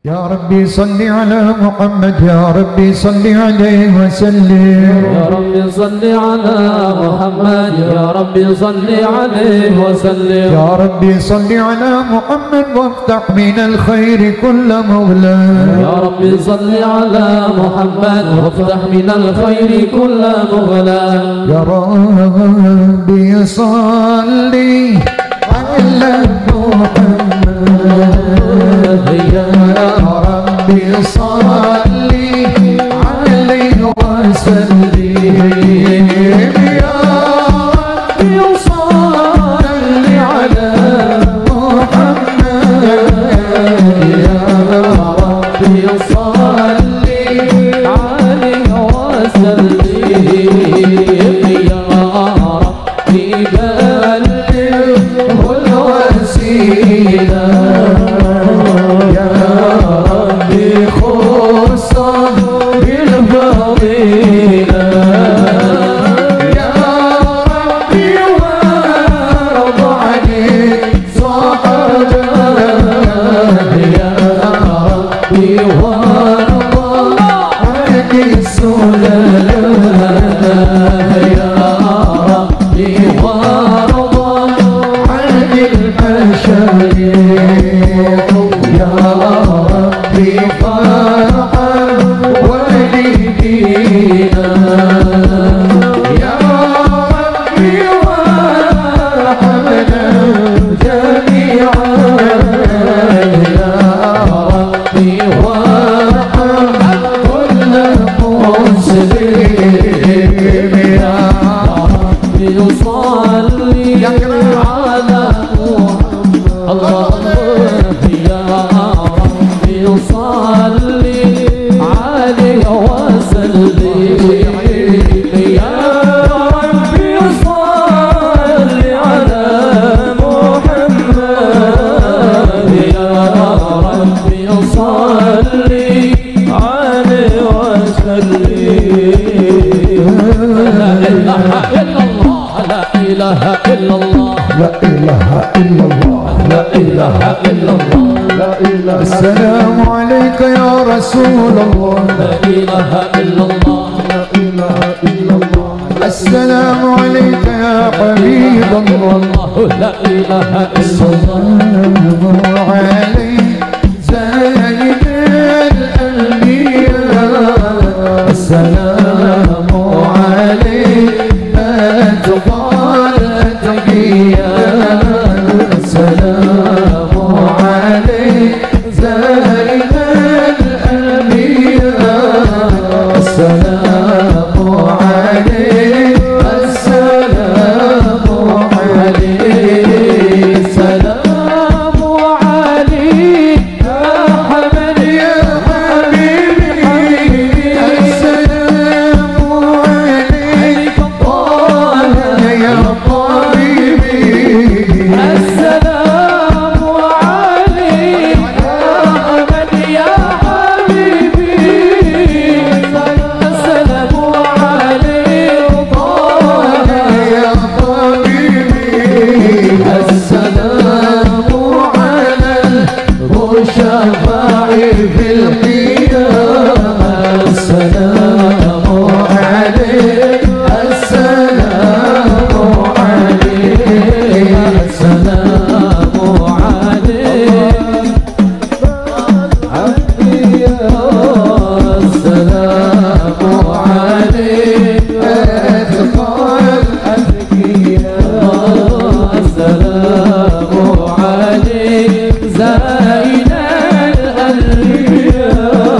يا ربي صل على محمد، يا ربي صل عليه وسلم. يا ربي صل على محمد، يا ربي صل عليه وسلم. يا ربي صل على محمد وافتح من الخير كل مولى. يا ربي صل على محمد وافتح من الخير كل مغلى. يا ربي صل على محمد، يا ربي صل عليه وسلم. يا ربي صل على محمد، يا ربي صل عليه وسلم. يا ربي بلغه الوسيلة، يا ربي خصه بالفضيلة. يا ربي وارض عليه صحبه، يا ربي وارض عن السلالة، يا ربي وارض عن المشايخ، يا ربي فرحا والدينا، يا ربي وارحمنا جميعا، يا ربي وارحم كل مسلم. يا ربي صل على محمد، الله يا ربي صل عليه وسلم. يا ربي صل على محمد، يا ربي صل عليه وسلم. لا إله إلا الله، لا إله إلا الله، لا إله إلا الله، لا إله إلا الله، لا إله. السلام عليك يا رسول الله، لا إله إلا الله، لا إله إلا الله. السلام عليك يا حبيب الله، لا إله إلا الله. السلام عليك سيد الأنبياء، السلام عليك أتقى الأتقياء، السلام عليك زين الأنبياء، السلام عليك، السلام عليك، السلام عليك يا حبيبي، يا حبيبي، السلام عليك طه يا طبيبي، السلام عليك يا أحمد يا حبيبي، السلام عليك طه يا طبيبي، السلام على المشفع في القيامة، السلام عليك، السلام عليك، السلام عليك عبدي يا السلام عليك أتقى الأتقياء، السلام عليك زين الأنبياء،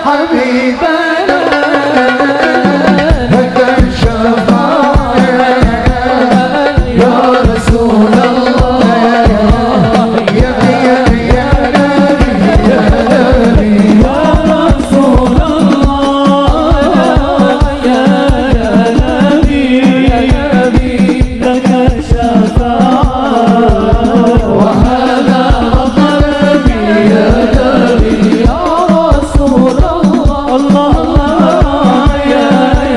حبيبنا لك الشفاعة يا رسول الله يا نبي يا رسول الله يا نبي لك الشفاعة وهذا مطلبي يا نبي يا رسول الله يا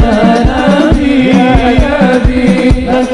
نبي لك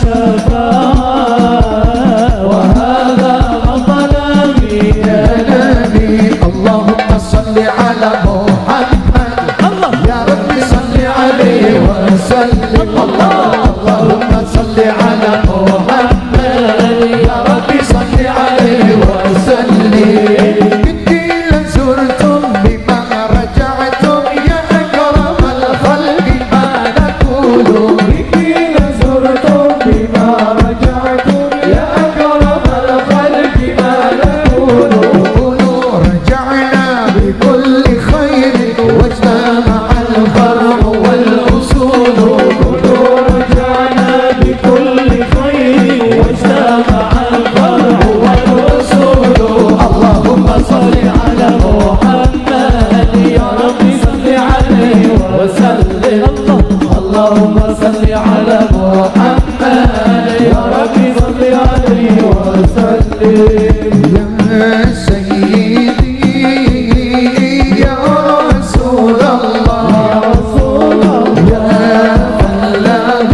الشفاعة وهذا مطلبي يا نبي اللهم صل على محمد يا ربي صل عليه وسلم اللهم صل على محمد يا ربي صل عليه وسلم بدي لزرتم بما رجعتم يا أكرم الخلق ما نقول بدي لزرتم بما رجعتم يا أكرم الخلق ما نقول رجعنا بكل خير واجتمع الفرع والأصول رجعنا بكل خير واجتمع الفرع والأصول اللهم صل على محمد يا رب صل عليه وسلم اللهم صل على محمد يا رب صل عليه وسلم يا سيدي يا رسول الله يا من له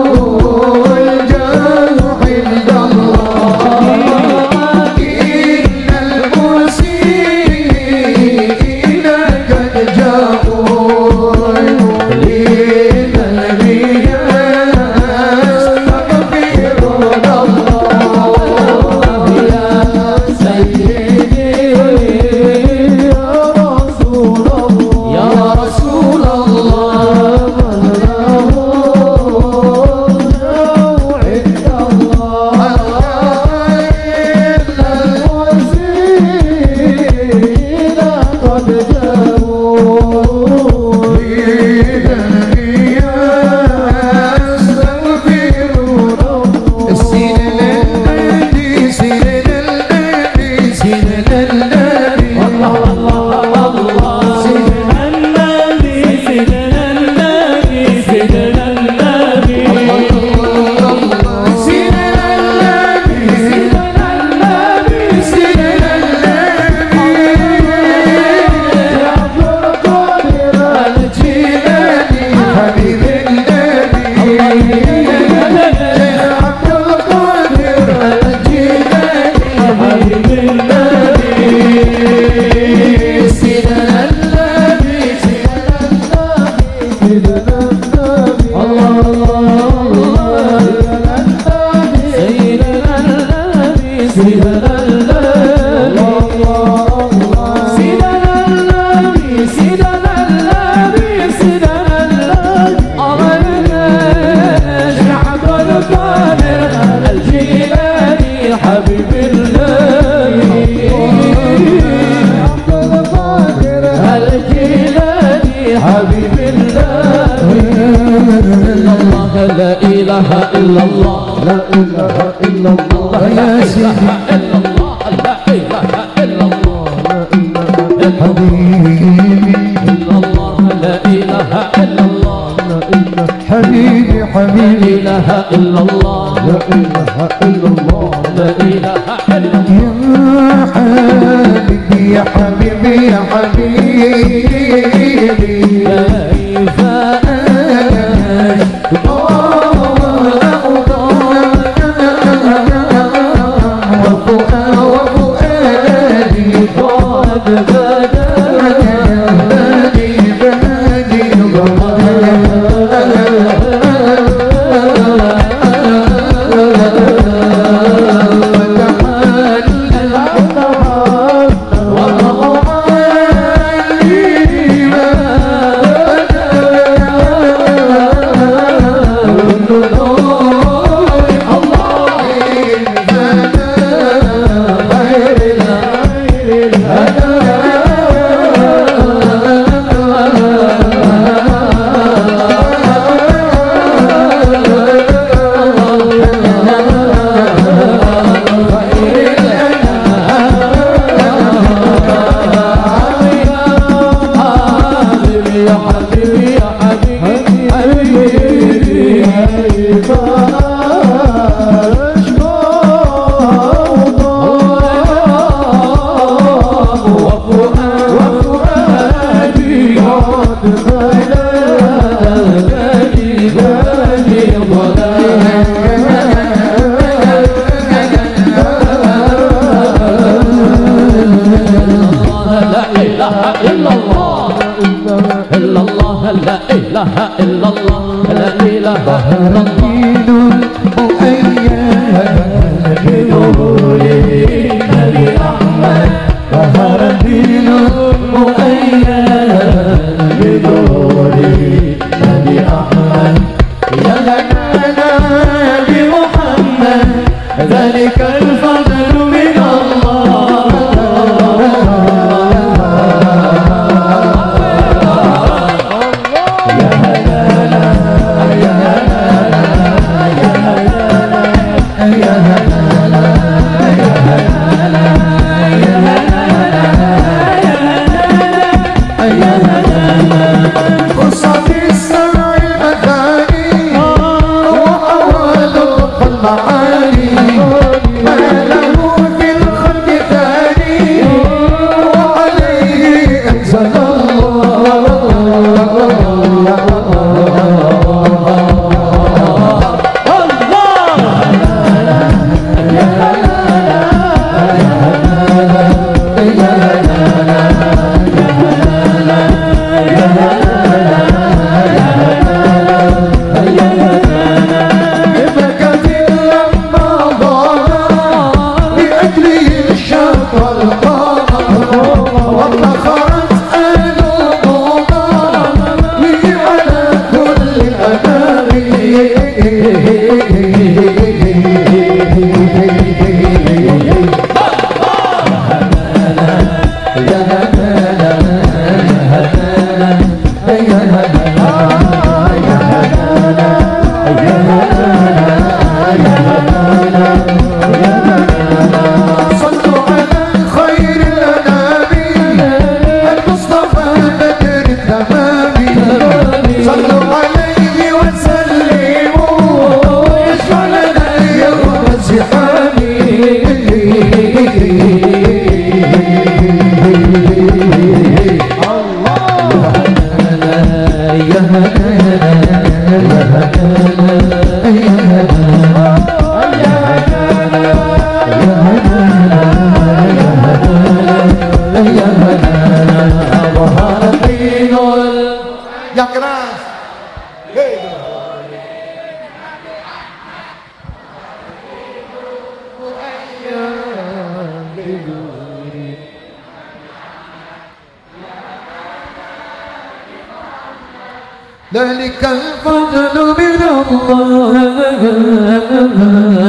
الجاه عند الله إن المرسلين قد جاءوا للنبي يستغفرون الله يا سيدي يا رسول الله يا رسول الله من له عند الله إن المرسلين قد جاءوا للنبي يستغفرون سين النبي سين النبي سين النبي الله الله سين النبي سين النبي سين النبي سين النبي سين النبي سين النبي يا عبد القادر الجيلاني حبيب النبي يا عبد القادر الجيلاني حبيب النبي سيدنا النبي سيدنا النبي سيدنا النبي الله سيدنا النبي سيدنا النبي سيدنا النبي سيدنا النبي سيدنا النبي شعب القادر الجيلاني حبيب النبي عبد القادر الجيلاني حبيب النبي الله لا إله إلا الله لا إله إلا الله يا سيدي لا إله إلا الله حبيبي إلا الله لا إله إلا الله حبيبي حبيبي لا إله إلا الله لا إله إلا الله لا إله إلا الله يا حبيبي يا حبيبي يا حبيبي كيف وفؤادي قد بدا إله إلا الله لا إله ظهر الدين المؤيد بنور النبي أحمد ظهر الدين المؤيد بنور النبي أحمد يا لنا بمحمد ذلك الفضل من الله Yang keras. ذلك الفضل من الله